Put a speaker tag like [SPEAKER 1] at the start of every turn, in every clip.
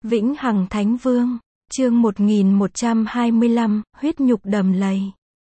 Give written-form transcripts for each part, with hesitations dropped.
[SPEAKER 1] Vĩnh Hằng Thánh Vương, chương 1125, huyết nhục đầm lầy.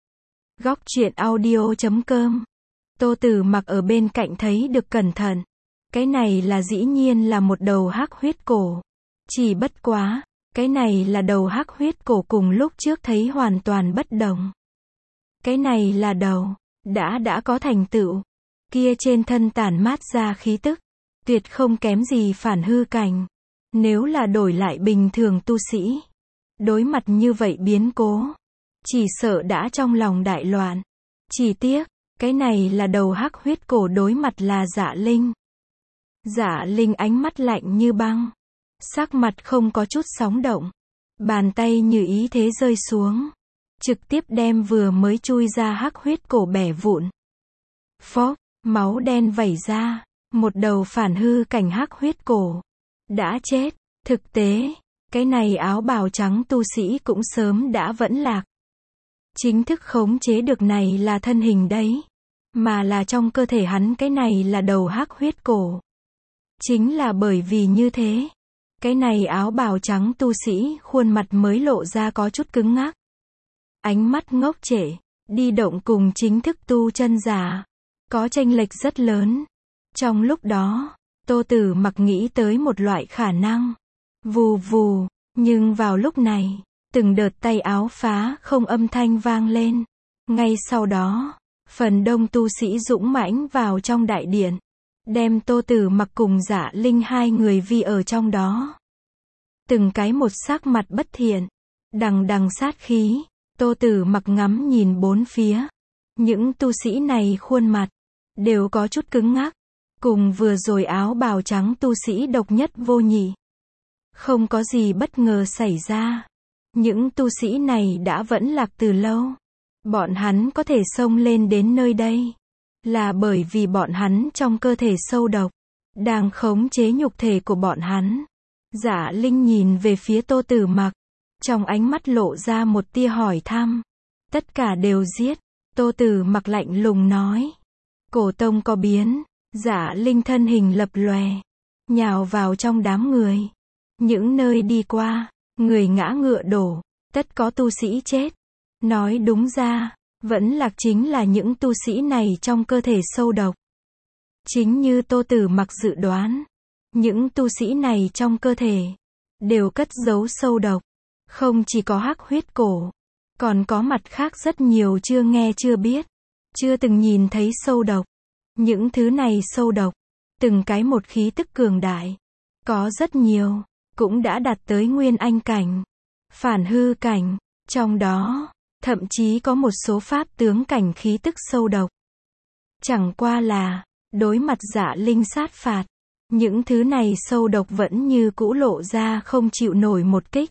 [SPEAKER 1] Góc truyện audio.com. Tô Tử Mặc ở bên cạnh thấy được cẩn thận. Cái này là dĩ nhiên là một đầu hắc huyết cổ. Chỉ bất quá, cái này là đầu hắc huyết cổ cùng lúc trước thấy hoàn toàn bất đồng. Cái này là đầu, đã có thành tựu. Kia trên thân tản mát ra khí tức, tuyệt không kém gì phản hư cảnh. Nếu là đổi lại bình thường tu sĩ, đối mặt như vậy biến cố, chỉ sợ đã trong lòng đại loạn. Chỉ tiếc, cái này là đầu hắc huyết cổ đối mặt là Dạ Linh. Dạ Linh ánh mắt lạnh như băng, sắc mặt không có chút sóng động, bàn tay như ý thế rơi xuống, trực tiếp đem vừa mới chui ra hắc huyết cổ bẻ vụn. Phốc, máu đen vẩy ra, một đầu phản hư cảnh hắc huyết cổ đã chết. Thực tế, cái này áo bào trắng tu sĩ cũng sớm đã vẫn lạc. Chính thức khống chế được này là thân hình đấy, mà là trong cơ thể hắn cái này là đầu hắc huyết cổ. Chính là bởi vì như thế, cái này áo bào trắng tu sĩ khuôn mặt mới lộ ra có chút cứng ngắc. Ánh mắt ngốc trệ, đi động cùng chính thức tu chân giả có chênh lệch rất lớn. Trong lúc đó, Tô Tử Mặc nghĩ tới một loại khả năng. Vù vù, nhưng vào lúc này, từng đợt tay áo phá không âm thanh vang lên. Ngay sau đó, phần đông tu sĩ dũng mãnh vào trong đại điện, đem Tô Tử Mặc cùng Dạ Linh hai người vi ở trong đó. Từng cái một sắc mặt bất thiện, đằng đằng sát khí. Tô Tử Mặc ngắm nhìn bốn phía. Những tu sĩ này khuôn mặt đều có chút cứng ngắc, cùng vừa rồi áo bào trắng tu sĩ độc nhất vô nhị. Không có gì bất ngờ xảy ra. Những tu sĩ này đã vẫn lạc từ lâu. Bọn hắn có thể xông lên đến nơi đây, là bởi vì bọn hắn trong cơ thể sâu độc đang khống chế nhục thể của bọn hắn. Dạ Linh nhìn về phía Tô Tử Mặc, trong ánh mắt lộ ra một tia hỏi thăm. Tất cả đều giết. Tô Tử Mặc lạnh lùng nói. Cổ tông có biến. Dạ Linh thân hình lập lòe, nhào vào trong đám người. Những nơi đi qua, người ngã ngựa đổ, tất có tu sĩ chết. Nói đúng ra, vẫn lạc chính là những tu sĩ này trong cơ thể sâu độc. Chính như Tô Tử Mặc dự đoán, những tu sĩ này trong cơ thể đều cất giấu sâu độc. Không chỉ có hắc huyết cổ, còn có mặt khác rất nhiều chưa nghe chưa biết, chưa từng nhìn thấy sâu độc. Những thứ này sâu độc, từng cái một khí tức cường đại, có rất nhiều cũng đã đạt tới nguyên anh cảnh, phản hư cảnh, trong đó thậm chí có một số pháp tướng cảnh khí tức sâu độc. Chẳng qua là đối mặt Dạ Linh sát phạt, những thứ này sâu độc vẫn như cũ lộ ra không chịu nổi một kích.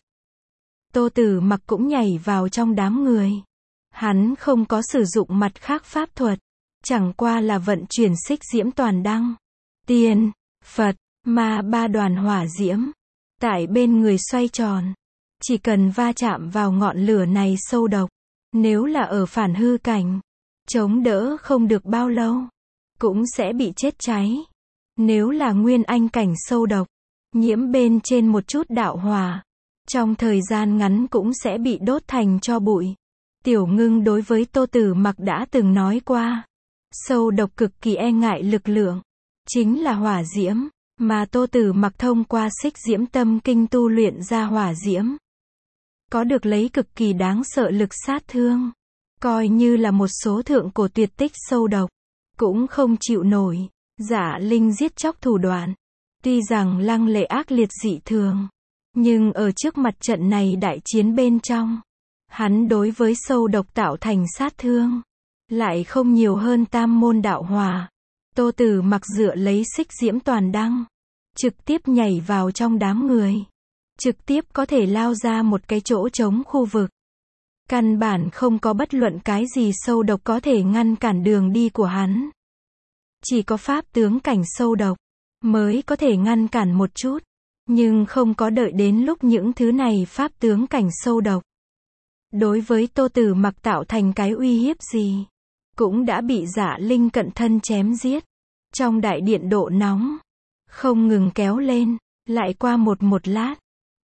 [SPEAKER 1] Tô Tử Mặc cũng nhảy vào trong đám người. Hắn không có sử dụng mặt khác pháp thuật, chẳng qua là vận chuyển xích diễm toàn đăng, tiên, Phật, ma ba đoàn hỏa diễm tại bên người xoay tròn. Chỉ cần va chạm vào ngọn lửa này sâu độc, nếu là ở phản hư cảnh, chống đỡ không được bao lâu, cũng sẽ bị chết cháy. Nếu là nguyên anh cảnh sâu độc, nhiễm bên trên một chút đạo hỏa, trong thời gian ngắn cũng sẽ bị đốt thành tro bụi. Tiểu Ngưng đối với Tô Tử Mặc đã từng nói qua, sâu độc cực kỳ e ngại lực lượng, chính là hỏa diễm, mà Tô Tử Mặc thông qua xích diễm tâm kinh tu luyện ra hỏa diễm, có được lấy cực kỳ đáng sợ lực sát thương. Coi như là một số thượng cổ tuyệt tích sâu độc, cũng không chịu nổi. Dạ Linh giết chóc thủ đoạn, tuy rằng lăng lệ ác liệt dị thường, nhưng ở trước mặt trận này đại chiến bên trong, hắn đối với sâu độc tạo thành sát thương lại không nhiều hơn tam môn đạo hỏa. Tô Tử Mặc dựa lấy xích diễm toàn đăng, trực tiếp nhảy vào trong đám người, trực tiếp có thể lao ra một cái chỗ trống khu vực. Căn bản không có bất luận cái gì sâu độc có thể ngăn cản đường đi của hắn. Chỉ có pháp tướng cảnh sâu độc mới có thể ngăn cản một chút, nhưng không có đợi đến lúc những thứ này pháp tướng cảnh sâu độc đối với Tô Tử Mặc tạo thành cái uy hiếp gì, cũng đã bị Dạ Linh cận thân chém giết. Trong đại điện độ nóng không ngừng kéo lên. Lại qua một lát,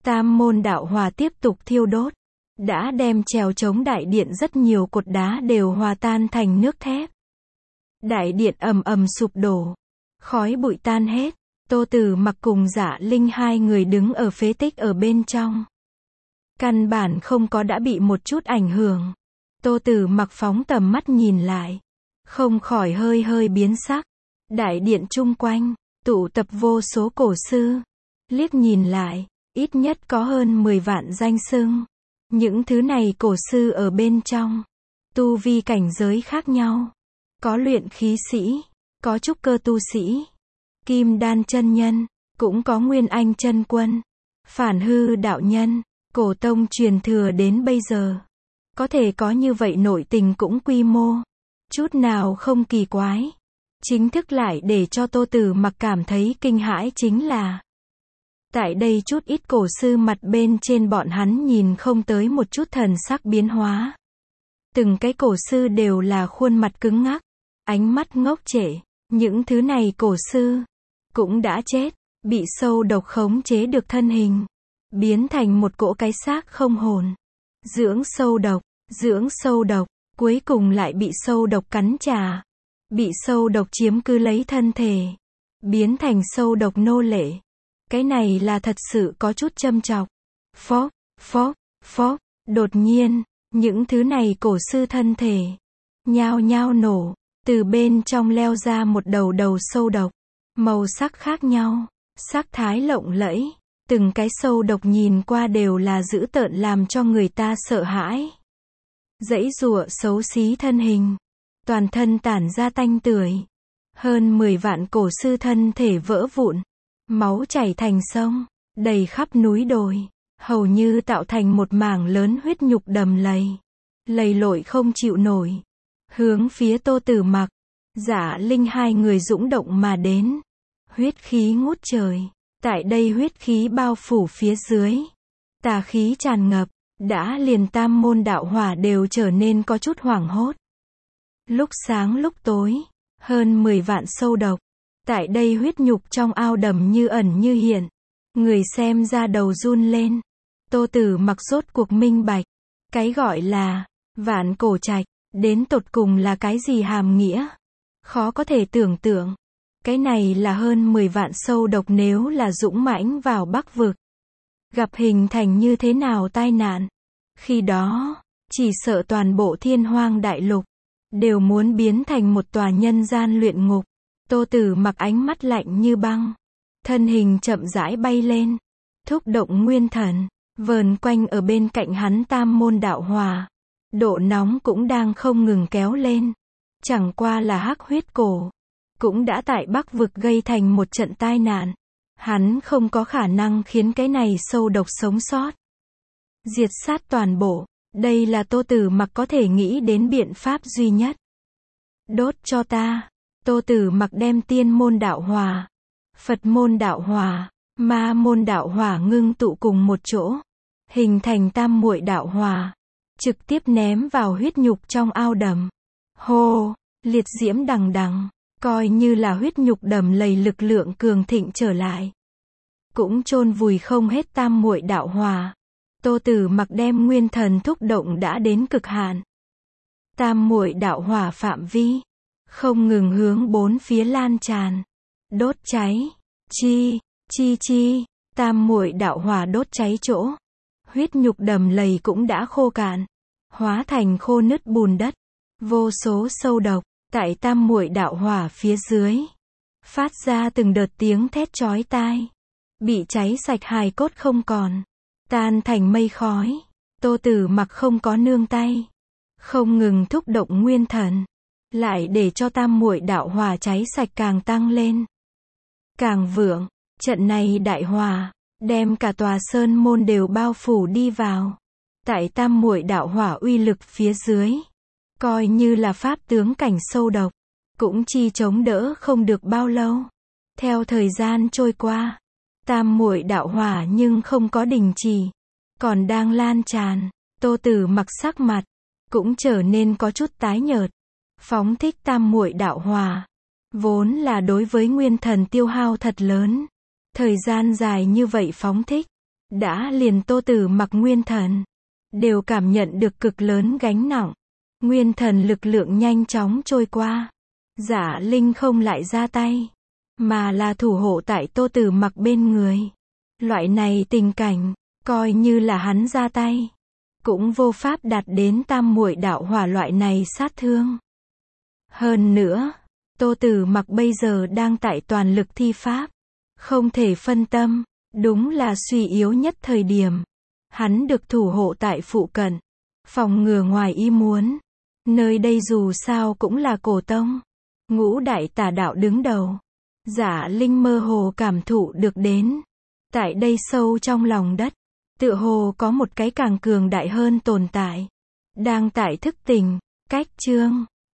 [SPEAKER 1] Tam môn đạo hỏa tiếp tục thiêu đốt, đã đem trèo chống đại điện rất nhiều cột đá đều hòa tan thành nước thép. Đại điện ầm ầm sụp đổ, khói bụi tan hết. Tô Tử Mặc cùng Dạ Linh hai người đứng ở phế tích ở bên trong. Căn bản không có đã bị một chút ảnh hưởng. Tô Tử Mặc phóng tầm mắt nhìn lại, không khỏi hơi hơi biến sắc. Đại điện chung quanh, tụ tập vô số cổ sư. Liếc nhìn lại, ít nhất có hơn 10 vạn danh xưng. Những thứ này cổ sư ở bên trong, tu vi cảnh giới khác nhau. Có luyện khí sĩ, có trúc cơ tu sĩ, kim đan chân nhân, cũng có nguyên anh chân quân, phản hư đạo nhân, cổ tông truyền thừa đến bây giờ. Có thể có như vậy nội tình cũng quy mô, chút nào không kỳ quái. Chính thức lại để cho Tô Tử Mặc cảm thấy kinh hãi chính là, tại đây chút ít cổ sư mặt bên trên bọn hắn nhìn không tới một chút thần sắc biến hóa. Từng cái cổ sư đều là khuôn mặt cứng ngắc, ánh mắt ngốc trệ. Những thứ này cổ sư cũng đã chết, bị sâu độc khống chế được thân hình, biến thành một cỗ cái xác không hồn. Dưỡng sâu độc, cuối cùng lại bị sâu độc cắn trả, bị sâu độc chiếm cứ lấy thân thể, biến thành sâu độc nô lệ. Cái này là thật sự có chút châm chọc. Phốc, đột nhiên, những thứ này cổ sư thân thể nhao nhao nổ, từ bên trong leo ra một đầu sâu độc, màu sắc khác nhau, sắc thái lộng lẫy, từng cái sâu độc nhìn qua đều là dữ tợn làm cho người ta sợ hãi. Giãy giụa xấu xí thân hình, toàn thân tản ra tanh tưởi. Hơn 10 vạn cổ sư thân thể vỡ vụn, máu chảy thành sông, đầy khắp núi đồi, hầu như tạo thành một mảng lớn huyết nhục đầm lầy. Lầy lội không chịu nổi, hướng phía Tô Tử Mặc, Dạ Linh hai người dũng động mà đến. Huyết khí ngút trời, tại đây huyết khí bao phủ phía dưới, tà khí tràn ngập, đã liền tam môn đạo hỏa đều trở nên có chút hoảng hốt. Lúc sáng lúc tối, hơn 10 vạn sâu độc, tại đây huyết nhục trong ao đầm như ẩn như hiện. Người xem ra đầu run lên. Tô Tử Mặc rốt cuộc minh bạch, cái gọi là vạn cổ trạch, đến tột cùng là cái gì hàm nghĩa. Khó có thể tưởng tượng. Cái này là hơn 10 vạn sâu độc nếu là dũng mãnh vào Bắc vực, gặp hình thành như thế nào tai nạn. Khi đó, chỉ sợ toàn bộ Thiên Hoang đại lục đều muốn biến thành một tòa nhân gian luyện ngục. Tô Tử Mặc ánh mắt lạnh như băng, thân hình chậm rãi bay lên, thúc động nguyên thần, vờn quanh ở bên cạnh hắn tam môn đạo hỏa. Độ nóng cũng đang không ngừng kéo lên. Chẳng qua là hắc huyết cổ cũng đã tại Bắc vực gây thành một trận tai nạn. Hắn không có khả năng khiến cái này sâu độc sống sót, diệt sát toàn bộ. Đây là Tô Tử Mặc có thể nghĩ đến biện pháp duy nhất. Đốt cho ta. Tô Tử Mặc đem tiên môn đạo hỏa, Phật môn đạo hỏa, ma môn đạo hỏa ngưng tụ cùng một chỗ, hình thành tam muội đạo hỏa, trực tiếp ném vào huyết nhục trong ao đầm. Hô, liệt diễm đằng đằng, coi như là huyết nhục đầm lầy lực lượng cường thịnh trở lại, cũng chôn vùi không hết tam muội đạo hỏa. Tô Tử Mặc đem nguyên thần thúc động đã đến cực hạn. Tam muội đạo hỏa phạm vi không ngừng hướng bốn phía lan tràn, đốt cháy, chi, tam muội đạo hỏa đốt cháy chỗ, huyết nhục đầm lầy cũng đã khô cạn, hóa thành khô nứt bùn đất. Vô số sâu độc tại tam muội đạo hỏa phía dưới phát ra từng đợt tiếng thét chói tai, bị cháy sạch hài cốt không còn, tan thành mây khói. Tô Tử Mặc không có nương tay, không ngừng thúc động nguyên thần, lại để cho tam muội đạo hỏa cháy sạch càng tăng lên, càng vượng. Trận này đại hỏa đem cả tòa sơn môn đều bao phủ đi vào. Tại tam muội đạo hỏa uy lực phía dưới, coi như là pháp tướng cảnh sâu độc cũng chi chống đỡ không được bao lâu. Theo thời gian trôi qua, tam muội đạo hỏa nhưng không có đình chỉ, còn đang lan tràn. Tô Tử Mặc sắc mặt cũng trở nên có chút tái nhợt. Phóng thích tam muội đạo hỏa vốn là đối với nguyên thần tiêu hao thật lớn. Thời gian dài như vậy phóng thích, Đã liền Tô Tử Mặc nguyên thần, đều cảm nhận được cực lớn gánh nặng. Nguyên thần lực lượng nhanh chóng trôi qua. Giả Linh không lại ra tay, mà là thủ hộ tại Tô Tử Mặc bên người. Loại này tình cảnh, coi như là hắn ra tay, cũng vô pháp đạt đến tam muội đạo hỏa loại này sát thương. Hơn nữa, Tô Tử Mặc bây giờ đang tại toàn lực thi pháp, không thể phân tâm, đúng là suy yếu nhất thời điểm. Hắn được thủ hộ tại phụ cận, phòng ngừa ngoài ý muốn. Nơi đây dù sao cũng là cổ tông, ngũ đại tà đạo đứng đầu. Giả Linh mơ hồ cảm thụ được đến, tại đây sâu trong lòng đất, tựa hồ có một cái càng cường đại hơn tồn tại, đang tại thức tỉnh. Cách chương